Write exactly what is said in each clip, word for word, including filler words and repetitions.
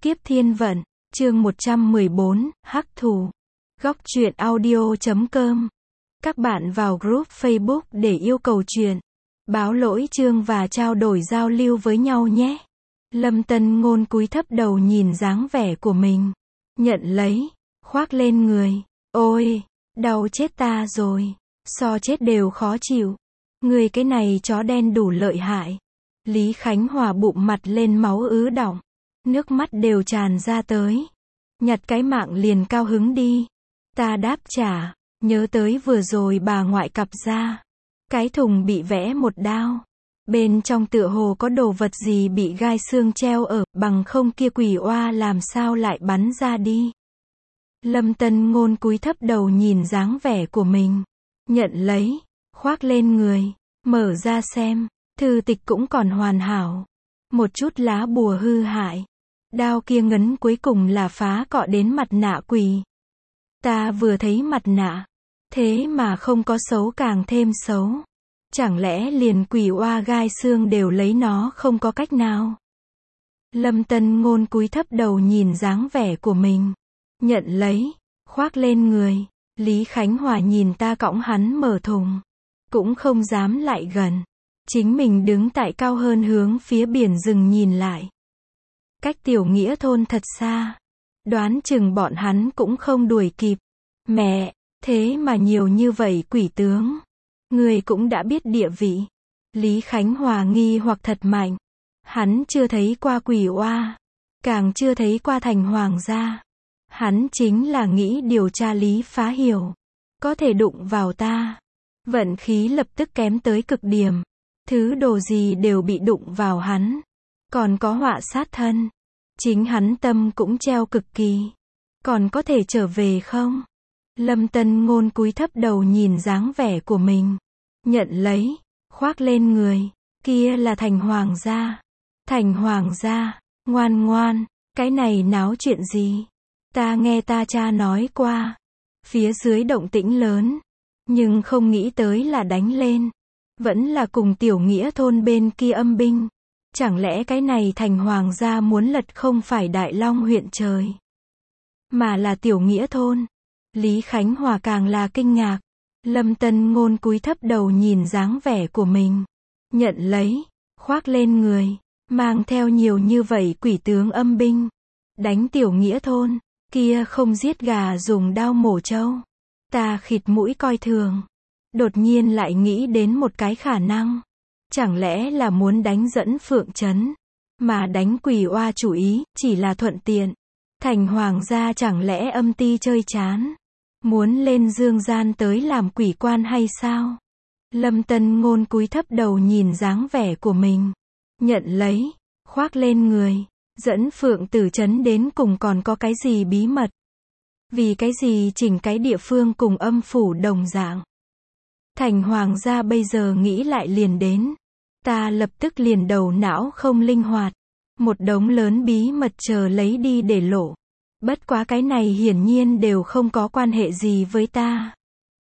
Kiếp Thiên Vận, chương một trăm mười bốn, Hắc Thù. Góc truyện audio chấm com. Các bạn vào group Facebook để yêu cầu truyện, báo lỗi chương và trao đổi giao lưu với nhau nhé. Lâm Tân Ngôn cúi thấp đầu nhìn dáng vẻ của mình. Nhận lấy, khoác lên người. Ôi, đau chết ta rồi. So chết đều khó chịu. Người cái này chó đen đủ lợi hại. Lý Khánh Hòa bụng mặt lên máu ứ đọng. Nước mắt đều tràn ra tới. Nhặt cái mạng liền cao hứng đi. Ta đáp trả, nhớ tới vừa rồi bà ngoại cặp ra. Cái thùng bị vẽ một đao. Bên trong tựa hồ có đồ vật gì bị gai xương treo ở, bằng không kia quỷ oa làm sao lại bắn ra đi. Lâm Tân Ngôn cúi thấp đầu nhìn dáng vẻ của mình. Nhận lấy, khoác lên người, mở ra xem, thư tịch cũng còn hoàn hảo. Một chút lá bùa hư hại. Đao kia ngấn cuối cùng là phá cọ đến mặt nạ quỷ. Ta vừa thấy mặt nạ, thế mà không có xấu càng thêm xấu. Chẳng lẽ liền quỷ oa gai xương đều lấy nó không có cách nào. Lâm Tân Ngôn cúi thấp đầu nhìn dáng vẻ của mình. Nhận lấy, khoác lên người. Lý Khánh Hòa nhìn ta cõng hắn mở thùng. Cũng không dám lại gần. Chính mình đứng tại cao hơn hướng phía biển rừng nhìn lại. Cách Tiểu Nghĩa thôn thật xa. Đoán chừng bọn hắn cũng không đuổi kịp. Mẹ, thế mà nhiều như vậy quỷ tướng. Người cũng đã biết địa vị. Lý Khánh Hòa nghi hoặc thật mạnh. Hắn chưa thấy qua quỷ oa. Càng chưa thấy qua thành hoàng gia. Hắn chính là nghĩ điều tra Lý Phá Hiểu. Có thể đụng vào ta. Vận khí lập tức kém tới cực điểm. Thứ đồ gì đều bị đụng vào hắn. Còn có họa sát thân. Chính hắn tâm cũng treo cực kỳ. Còn có thể trở về không? Lâm Tân Ngôn cúi thấp đầu nhìn dáng vẻ của mình. Nhận lấy, khoác lên người. Kia là thành hoàng gia. Thành hoàng gia, ngoan ngoan, cái này náo chuyện gì? Ta nghe ta cha nói qua. Phía dưới động tĩnh lớn. Nhưng không nghĩ tới là đánh lên. Vẫn là cùng Tiểu Nghĩa thôn bên kia âm binh. Chẳng lẽ cái này thành hoàng gia muốn lật không phải Đại Long huyện trời, mà là Tiểu Nghĩa thôn. Lý Khánh Hòa càng là kinh ngạc. Lâm Tân Ngôn cúi thấp đầu nhìn dáng vẻ của mình. Nhận lấy, khoác lên người. Mang theo nhiều như vậy quỷ tướng âm binh. Đánh Tiểu Nghĩa thôn. Kia không giết gà dùng đao mổ trâu. Ta khịt mũi coi thường. Đột nhiên lại nghĩ đến một cái khả năng. Chẳng lẽ là muốn đánh dẫn Phượng Trấn, mà đánh quỷ oa chủ ý, chỉ là thuận tiện. Thành hoàng gia chẳng lẽ âm ti chơi chán, muốn lên dương gian tới làm quỷ quan hay sao? Lâm Tân Ngôn cúi thấp đầu nhìn dáng vẻ của mình. Nhận lấy, khoác lên người. Dẫn Phượng Tử Trấn đến cùng còn có cái gì bí mật? Vì cái gì chỉnh cái địa phương cùng âm phủ đồng dạng? Thành hoàng gia bây giờ nghĩ lại liền đến. Ta lập tức liền đầu não không linh hoạt. Một đống lớn bí mật chờ lấy đi để lộ. Bất quá cái này hiển nhiên đều không có quan hệ gì với ta.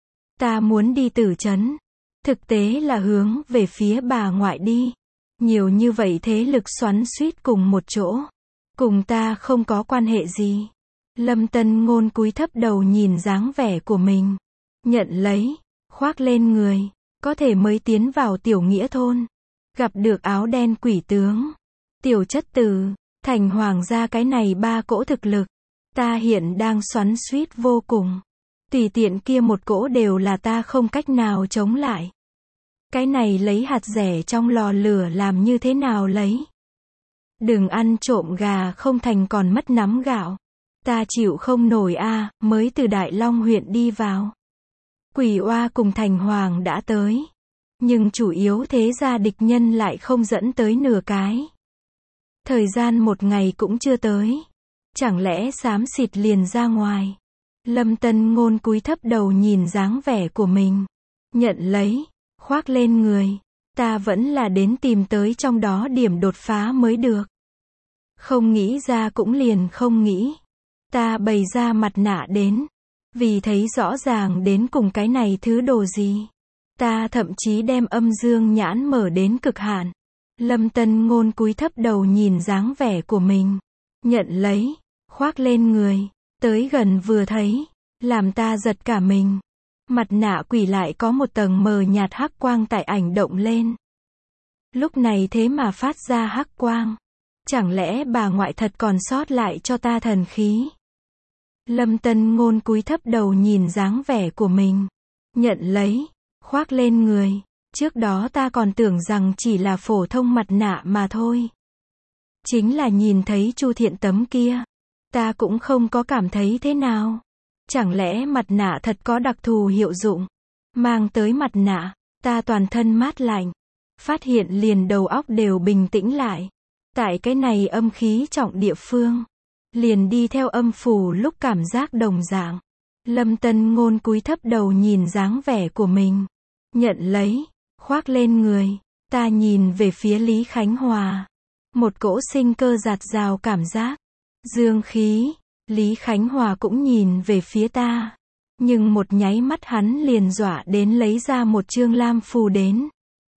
Ta muốn đi Tử Trấn. Thực tế là hướng về phía bà ngoại đi. Nhiều như vậy thế lực xoắn xuýt cùng một chỗ. Cùng ta không có quan hệ gì. Lâm Tân Ngôn cúi thấp đầu nhìn dáng vẻ của mình. Nhận lấy, khoác lên người. Có thể mới tiến vào Tiểu Nghĩa thôn. Gặp được áo đen quỷ tướng. Tiểu chất tử, thành hoàng gia cái này ba cỗ thực lực. Ta hiện đang xoắn xuýt vô cùng. Tùy tiện kia một cỗ đều là ta không cách nào chống lại. Cái này lấy hạt rẻ trong lò lửa làm như thế nào lấy? Đừng ăn trộm gà không thành còn mất nắm gạo. Ta chịu không nổi a, à, mới từ Đại Long huyện đi vào. Quỷ oa cùng thành hoàng đã tới. Nhưng chủ yếu thế gia địch nhân lại không dẫn tới nửa cái. Thời gian một ngày cũng chưa tới. Chẳng lẽ xám xịt liền ra ngoài? Lâm Tân Ngôn cúi thấp đầu nhìn dáng vẻ của mình. Nhận lấy, khoác lên người. Ta vẫn là đến tìm tới trong đó điểm đột phá mới được. Không nghĩ ra cũng liền không nghĩ. Ta bày ra mặt nạ đến. Vì thấy rõ ràng đến cùng cái này thứ đồ gì. Ta thậm chí đem âm dương nhãn mở đến cực hạn. Lâm Tân Ngôn cúi thấp đầu nhìn dáng vẻ của mình. nhận lấy, khoác lên người, tới gần vừa thấy, làm ta giật cả mình. Mặt nạ quỷ lại có một tầng mờ nhạt hắc quang tại ảnh động lên. Lúc này thế mà phát ra hắc quang. Chẳng lẽ bà ngoại thật còn sót lại cho ta thần khí? Lâm Tân Ngôn cúi thấp đầu nhìn dáng vẻ của mình. Nhận lấy, khoác lên người. Trước đó ta còn tưởng rằng chỉ là phổ thông mặt nạ mà thôi. Chính là nhìn thấy Chu Thiện tấm kia. Ta cũng không có cảm thấy thế nào. Chẳng lẽ mặt nạ thật có đặc thù hiệu dụng? Mang tới mặt nạ, ta toàn thân mát lạnh. Phát hiện liền đầu óc đều bình tĩnh lại. Tại cái này âm khí trọng địa phương. Liền đi theo âm phủ lúc cảm giác đồng dạng. Lâm Tân Ngôn cúi thấp đầu nhìn dáng vẻ của mình. Nhận lấy, khoác lên người. Ta nhìn về phía Lý Khánh Hòa. Một cỗ sinh cơ dạt dào cảm giác. Dương khí. Lý Khánh Hòa cũng nhìn về phía ta. Nhưng một nháy mắt hắn liền dọa đến lấy ra một chương lam phù đến.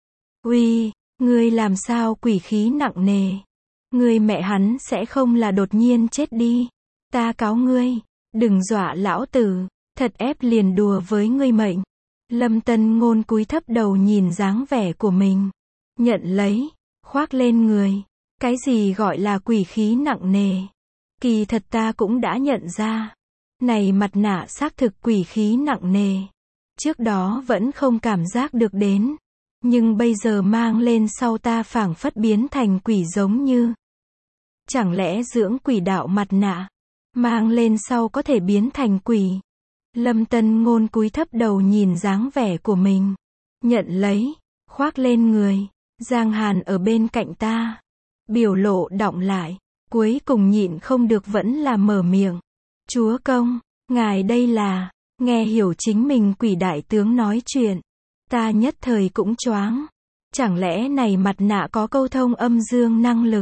Uy, ngươi làm sao quỷ khí nặng nề. Ngươi mẹ hắn sẽ không là đột nhiên chết đi. Ta cáo ngươi, đừng dọa lão tử, thật ép liền đùa với ngươi mệnh. Lâm Tân Ngôn cúi thấp đầu nhìn dáng vẻ của mình. Nhận lấy, khoác lên người. Cái gì gọi là quỷ khí nặng nề? Kỳ thật ta cũng đã nhận ra. Này mặt nạ xác thực quỷ khí nặng nề. Trước đó vẫn không cảm giác được đến. Nhưng bây giờ mang lên sau ta phảng phất biến thành quỷ giống như. Chẳng lẽ dưỡng quỷ đạo mặt nạ, mang lên sau có thể biến thành quỷ? Lâm Tân Ngôn cúi thấp đầu nhìn dáng vẻ của mình. Nhận lấy, khoác lên người. Giang Hàn ở bên cạnh ta. Biểu lộ đọng lại. Cuối cùng nhịn không được vẫn là mở miệng. Chúa công, ngài đây là, nghe hiểu chính mình quỷ đại tướng nói chuyện. Ta nhất thời cũng choáng. Chẳng lẽ này mặt nạ có câu thông âm dương năng lực?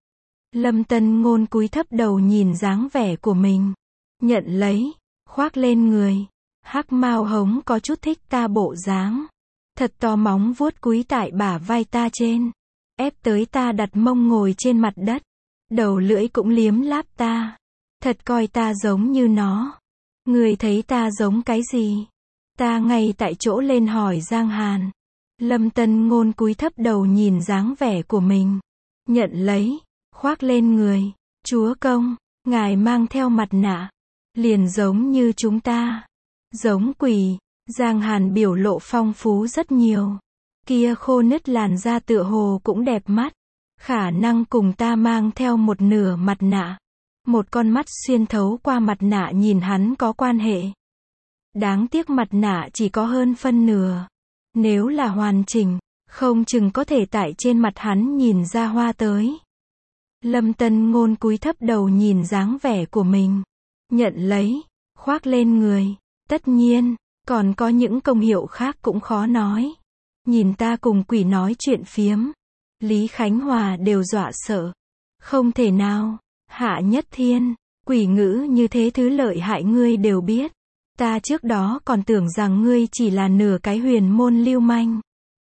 Lâm Tân Ngôn cúi thấp đầu nhìn dáng vẻ của mình. Nhận lấy, khoác lên người. Hắc mao hống có chút thích ta bộ dáng. Thật to móng vuốt cúi tại bả vai ta trên. Ép tới ta đặt mông ngồi trên mặt đất. Đầu lưỡi cũng liếm láp ta. Thật coi ta giống như nó. Người thấy ta giống cái gì? Ta ngay tại chỗ lên hỏi Giang Hàn. Lâm Tân Ngôn cúi thấp đầu nhìn dáng vẻ của mình. Nhận lấy, khoác lên người. Chúa công, ngài mang theo mặt nạ. Liền giống như chúng ta. Giống quỷ. Giang Hàn biểu lộ phong phú rất nhiều. Kia khô nứt làn da tựa hồ cũng đẹp mắt. Khả năng cùng ta mang theo một nửa mặt nạ. Một con mắt xuyên thấu qua mặt nạ nhìn hắn có quan hệ. Đáng tiếc mặt nạ chỉ có hơn phân nửa. Nếu là hoàn chỉnh, không chừng có thể tại trên mặt hắn nhìn ra hoa tới. Lâm Tân Ngôn cúi thấp đầu nhìn dáng vẻ của mình. Nhận lấy, khoác lên người. Tất nhiên, còn có những công hiệu khác cũng khó nói. Nhìn ta cùng quỷ nói chuyện phiếm. Lý Khánh Hòa đều dọa sợ. Không thể nào. Hạ Nhất Thiên, quỷ ngữ như thế thứ lợi hại ngươi đều biết. Ta trước đó còn tưởng rằng ngươi chỉ là nửa cái huyền môn lưu manh.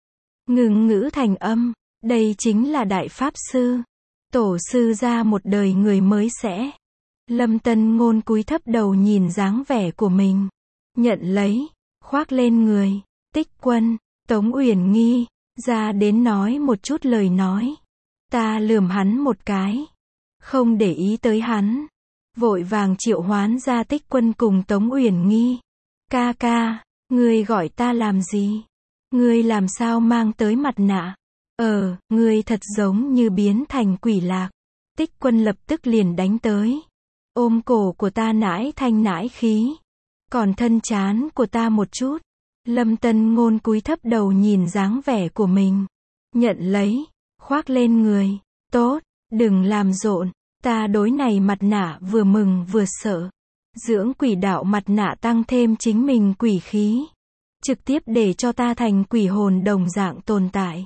Ngừng ngữ thành âm, đây chính là đại pháp sư. Tổ sư ra một đời người mới sẽ. Lâm Tân Ngôn cúi thấp đầu nhìn dáng vẻ của mình. Nhận lấy, khoác lên người. Tích Quân, Tống Uyển Nghi, ra đến nói một chút lời nói. Ta lườm hắn một cái. Không để ý tới hắn. Vội vàng triệu hoán ra Tích Quân cùng Tống Uyển Nghi. Ca ca, ngươi gọi ta làm gì? Ngươi làm sao mang tới mặt nạ? Ờ, ngươi thật giống như biến thành quỷ lạc. Tích Quân lập tức liền đánh tới. Ôm cổ của ta nãi thanh nãi khí. Còn thân chán của ta một chút. Lâm Tân Ngôn cúi thấp đầu nhìn dáng vẻ của mình. Nhận lấy, khoác lên người. Tốt, đừng làm rộn. Ta đối này mặt nạ vừa mừng vừa sợ. Dưỡng quỷ đạo mặt nạ tăng thêm chính mình quỷ khí. Trực tiếp để cho ta thành quỷ hồn đồng dạng tồn tại.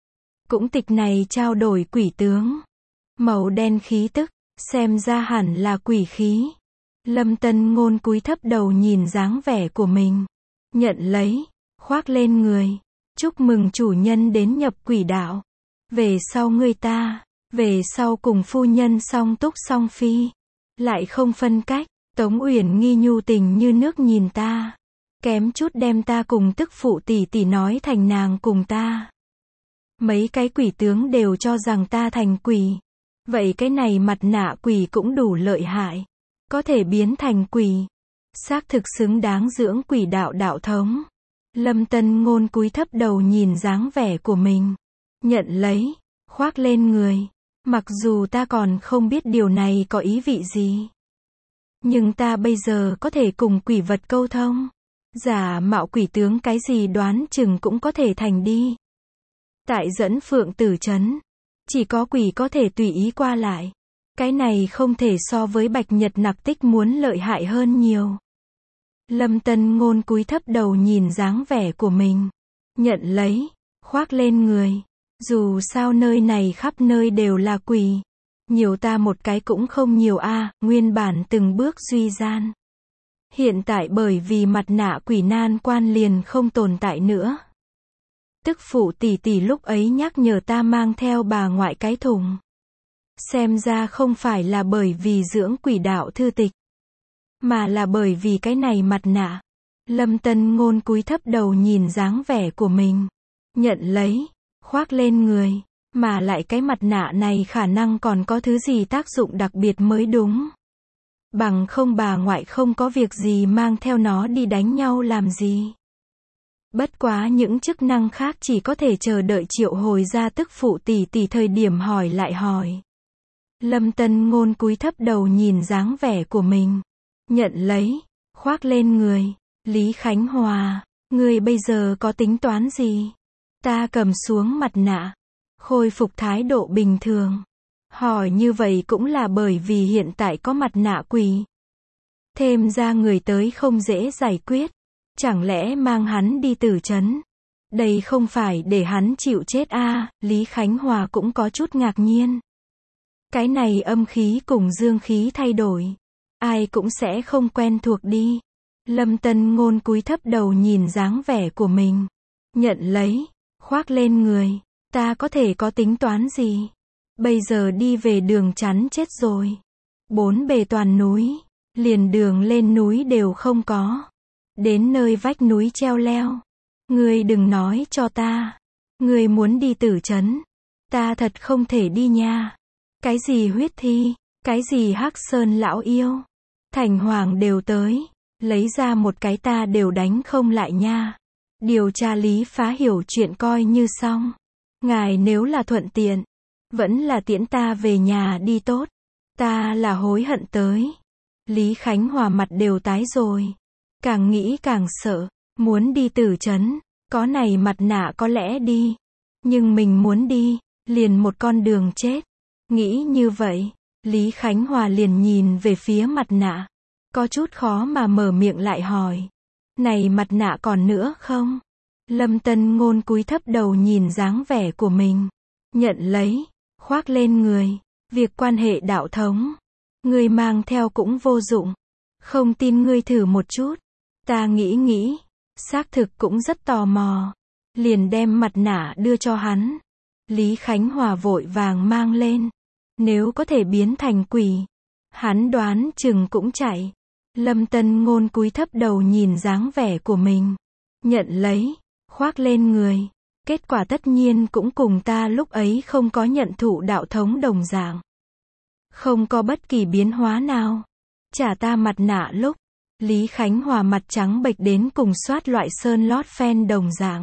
Cũng tịch này trao đổi quỷ tướng. Màu đen khí tức, xem ra hẳn là quỷ khí. Lâm Tân Ngôn cúi thấp đầu nhìn dáng vẻ của mình. Nhận lấy, khoác lên người. Chúc mừng chủ nhân đến nhập quỷ đạo. Về sau ngươi ta, Về sau cùng phu nhân song túc song phi. Lại không phân cách. Tống Uyển Nghi nhu tình như nước nhìn ta. Kém chút đem ta cùng tức phụ tỷ tỷ nói thành nàng cùng ta. Mấy cái quỷ tướng đều cho rằng ta thành quỷ. Vậy cái này mặt nạ quỷ cũng đủ lợi hại. Có thể biến thành quỷ. Xác thực xứng đáng dưỡng quỷ đạo đạo thống. Lâm Tân Ngôn cúi thấp đầu nhìn dáng vẻ của mình. Nhận lấy. Khoác lên người. Mặc dù ta còn không biết điều này có ý vị gì. Nhưng ta bây giờ có thể cùng quỷ vật câu thông. Giả mạo quỷ tướng cái gì đoán chừng cũng có thể thành đi. Tại Dẫn Phượng Tử trấn. Chỉ có quỷ có thể tùy ý qua lại. Cái này không thể so với Bạch Nhật Nặc Tích muốn lợi hại hơn nhiều. Lâm Tân Ngôn cúi thấp đầu nhìn dáng vẻ của mình. Nhận lấy. Khoác lên người. Dù sao nơi này khắp nơi đều là quỷ. Nhiều ta một cái cũng không nhiều a, à, nguyên bản từng bước duy gian. Hiện tại bởi vì mặt nạ quỷ nan quan liền không tồn tại nữa. Tức phụ tỷ tỷ lúc ấy nhắc nhở ta mang theo bà ngoại cái thùng. Xem ra không phải là bởi vì dưỡng quỷ đạo thư tịch. Mà là bởi vì cái này mặt nạ. Lâm Tân Ngôn cúi thấp đầu nhìn dáng vẻ của mình. Nhận lấy. Khoác lên người. Mà lại cái mặt nạ này khả năng còn có thứ gì tác dụng đặc biệt mới đúng. Bằng không bà ngoại không có việc gì mang theo nó đi đánh nhau làm gì. Bất quá những chức năng khác chỉ có thể chờ đợi triệu hồi ra tức phụ tỷ tỷ thời điểm hỏi lại hỏi. Lâm Tân Ngôn cúi thấp đầu nhìn dáng vẻ của mình. Nhận lấy. Khoác lên người. Lý Khánh Hòa. Ngươi bây giờ có tính toán gì? Ta cầm xuống mặt nạ. Khôi phục thái độ bình thường. Hỏi như vậy cũng là bởi vì hiện tại có mặt nạ quỷ. Thêm ra người tới không dễ giải quyết. Chẳng lẽ mang hắn đi Tử trấn? Đây không phải để hắn chịu chết a, à, Lý Khánh Hòa cũng có chút ngạc nhiên. Cái này âm khí cùng dương khí thay đổi. Ai cũng sẽ không quen thuộc đi. Lâm Tân Ngôn cúi thấp đầu nhìn dáng vẻ của mình. Nhận lấy. Khoác lên người. Ta có thể có tính toán gì? Bây giờ đi về đường chắn chết rồi. Bốn bề toàn núi. Liền đường lên núi đều không có. Đến nơi vách núi treo leo. Ngươi đừng nói cho ta. Ngươi muốn đi Tử trấn. Ta thật không thể đi nha. Cái gì huyết thi. Cái gì Hắc Sơn lão yêu. Thành Hoàng đều tới. Lấy ra một cái ta đều đánh không lại nha. Điều tra Lý Phá hiểu chuyện coi như xong. Ngài nếu là thuận tiện. Vẫn là tiễn ta về nhà đi tốt. Ta là hối hận tới. Lý Khánh Hòa mặt đều tái rồi. Càng nghĩ càng sợ. Muốn đi Tử trấn. Có này mặt nạ có lẽ đi. Nhưng mình muốn đi. Liền một con đường chết. Nghĩ như vậy. Lý Khánh Hòa liền nhìn về phía mặt nạ. Có chút khó mà mở miệng lại hỏi. Này mặt nạ còn nữa không? Lâm Tân Ngôn cúi thấp đầu nhìn dáng vẻ của mình. Nhận lấy. Khoác lên người. Việc quan hệ đạo thống. Ngươi mang theo cũng vô dụng. Không tin ngươi thử một chút. Ta nghĩ nghĩ. Xác thực cũng rất tò mò. Liền đem mặt nạ đưa cho hắn. Lý Khánh Hòa vội vàng mang lên. Nếu có thể biến thành quỷ. Hắn đoán chừng cũng chạy. Lâm Tân Ngôn cúi thấp đầu nhìn dáng vẻ của mình. Nhận lấy. Khoác lên người. Kết quả tất nhiên cũng cùng ta lúc ấy không có nhận thụ đạo thống đồng dạng. Không có bất kỳ biến hóa nào. Trả ta mặt nạ lúc. Lý Khánh Hòa mặt trắng bệch đến cùng soát loại sơn lót phen đồng dạng.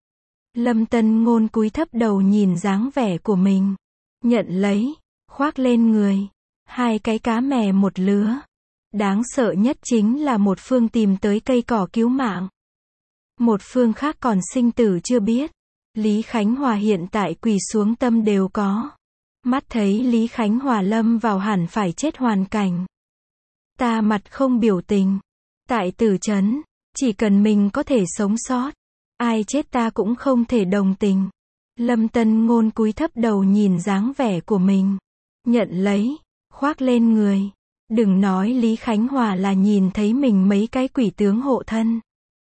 Lâm Tân Ngôn cúi thấp đầu nhìn dáng vẻ của mình. Nhận lấy. Khoác lên người. Hai cái cá mè một lứa. Đáng sợ nhất chính là một phương tìm tới cây cỏ cứu mạng. Một phương khác còn sinh tử chưa biết. Lý Khánh Hòa hiện tại quỳ xuống tâm đều có. Mắt thấy Lý Khánh Hòa lâm vào hẳn phải chết hoàn cảnh. Ta mặt không biểu tình. Tại Tử trấn, chỉ cần mình có thể sống sót. Ai chết ta cũng không thể đồng tình. Lâm Tân Ngôn cúi thấp đầu nhìn dáng vẻ của mình. Nhận lấy. Khoác lên người. Đừng nói Lý Khánh Hòa là nhìn thấy mình mấy cái quỷ tướng hộ thân.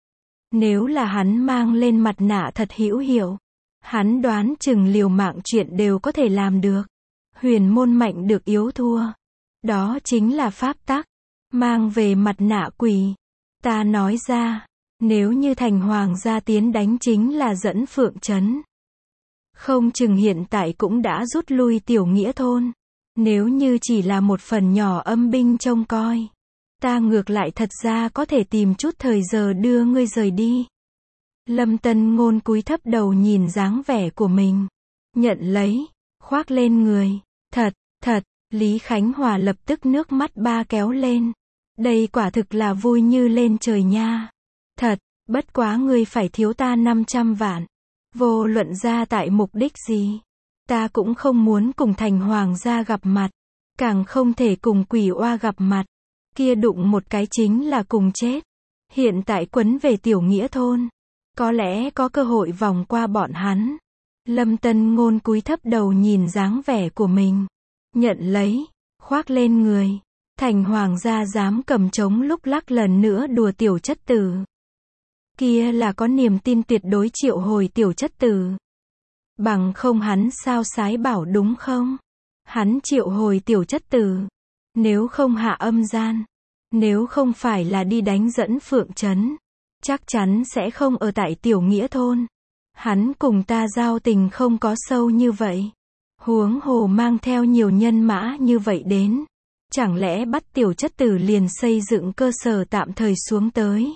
Nếu là hắn mang lên mặt nạ thật hữu hiệu. Hắn đoán chừng liều mạng chuyện đều có thể làm được. Huyền môn mạnh được yếu thua. Đó chính là pháp tắc. Mang về mặt nạ quỷ. Ta nói ra, nếu như thành hoàng gia tiến đánh chính là dẫn Phượng Trấn. Không chừng hiện tại cũng đã rút lui Tiểu Nghĩa thôn. Nếu như chỉ là một phần nhỏ âm binh trông coi, ta ngược lại thật ra có thể tìm chút thời giờ đưa ngươi rời đi. Lâm Tân Ngôn cúi thấp đầu nhìn dáng vẻ của mình. Nhận lấy, khoác lên người. Thật, thật, Lý Khánh Hòa lập tức nước mắt ba kéo lên. Đây quả thực là vui như lên trời nha. Thật, bất quá ngươi phải thiếu ta năm trăm vạn. Vô luận ra tại mục đích gì, ta cũng không muốn cùng thành hoàng gia gặp mặt. Càng không thể cùng quỷ oa gặp mặt. Kia đụng một cái chính là cùng chết. Hiện tại quấn về Tiểu Nghĩa thôn, có lẽ có cơ hội vòng qua bọn hắn. Lâm Tân Ngôn cúi thấp đầu nhìn dáng vẻ của mình. Nhận lấy, khoác lên người. Thành hoàng gia dám cầm trống lúc lắc lần nữa đùa Tiểu chất tử. Kia là có niềm tin tuyệt đối triệu hồi Tiểu chất tử. Bằng không hắn sao sái bảo đúng không? Hắn triệu hồi Tiểu chất tử. Nếu không hạ âm gian, nếu không phải là đi đánh dẫn Phượng Trấn, chắc chắn sẽ không ở tại Tiểu Nghĩa thôn. Hắn cùng ta giao tình không có sâu như vậy. Huống hồ mang theo nhiều nhân mã như vậy đến. Chẳng lẽ bắt Tiểu chất tử liền xây dựng cơ sở tạm thời xuống tới.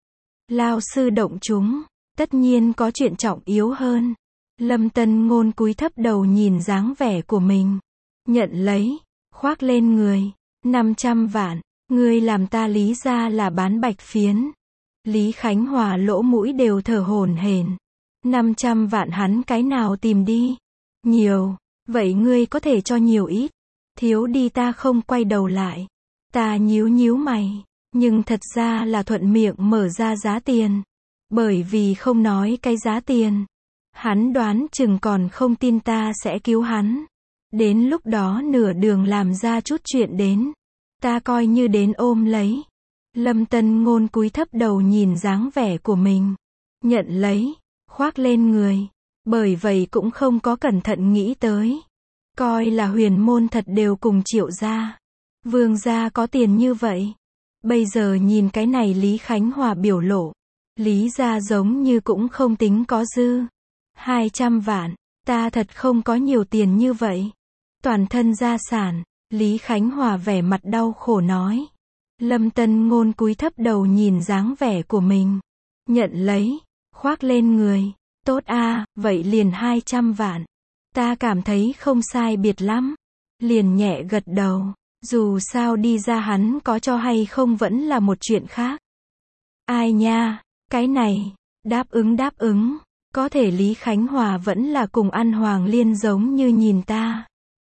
Lao sư động chúng, tất nhiên có chuyện trọng yếu hơn. Lâm Tân Ngôn cúi thấp đầu nhìn dáng vẻ của mình. Nhận lấy, khoác lên người. năm trăm vạn, ngươi làm ta Lý ra là bán bạch phiến. Lý Khánh Hòa lỗ mũi đều thở hổn hển. năm trăm vạn hắn cái nào tìm đi? Nhiều, vậy ngươi có thể cho nhiều ít. Thiếu đi ta không quay đầu lại. Ta nhíu nhíu mày, nhưng thật ra là thuận miệng mở ra giá tiền. Bởi vì không nói cái giá tiền, hắn đoán chừng còn không tin ta sẽ cứu hắn. Đến lúc đó nửa đường làm ra chút chuyện đến, ta coi như đến ôm lấy. Lâm Tân Ngôn cúi thấp đầu nhìn dáng vẻ của mình. Nhận lấy, khoác lên người. Bởi vậy cũng không có cẩn thận nghĩ tới. Coi là huyền môn thật đều cùng Triệu gia. Vương gia có tiền như vậy. Bây giờ nhìn cái này Lý Khánh Hòa biểu lộ. Lý gia giống như cũng không tính có dư. hai trăm vạn, ta thật không có nhiều tiền như vậy. Toàn thân gia sản, Lý Khánh Hòa vẻ mặt đau khổ nói. Lâm Tân Ngôn cúi thấp đầu nhìn dáng vẻ của mình. Nhận lấy, khoác lên người. Tốt a, vậy liền hai trăm vạn. Ta cảm thấy không sai biệt lắm. Liền nhẹ gật đầu. Dù sao đi ra hắn có cho hay không vẫn là một chuyện khác. Ai nha, cái này, đáp ứng đáp ứng. Có thể Lý Khánh Hòa vẫn là cùng ăn Hoàng Liên giống như nhìn ta.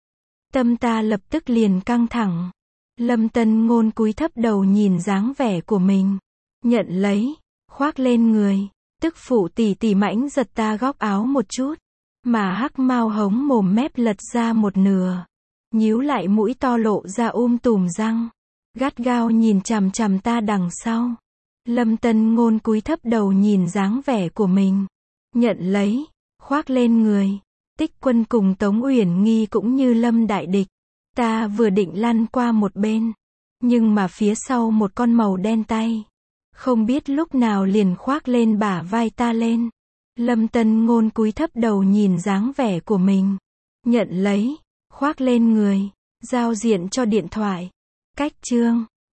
Tâm ta lập tức liền căng thẳng. Lâm Tân Ngôn cúi thấp đầu nhìn dáng vẻ của mình. Nhận lấy, khoác lên người. Tức phụ tỷ tỷ mãnh giật ta góc áo một chút. Mà hắc mao hống mồm mép lật ra một nửa. Nhíu lại mũi to lộ ra um tùm răng. Gắt gao nhìn chằm chằm ta đằng sau. Lâm Tân Ngôn cúi thấp đầu nhìn dáng vẻ của mình. Nhận lấy, khoác lên người. Tích Quân cùng Tống Uyển Nghi cũng như lâm đại địch. Ta vừa định lăn qua một bên. Nhưng mà phía sau một con màu đen tay. Không biết lúc nào liền khoác lên bả vai ta lên. Lâm Tân Ngôn cúi thấp đầu nhìn dáng vẻ của mình. Nhận lấy, khoác lên người. Giao diện cho điện thoại. Cách chương.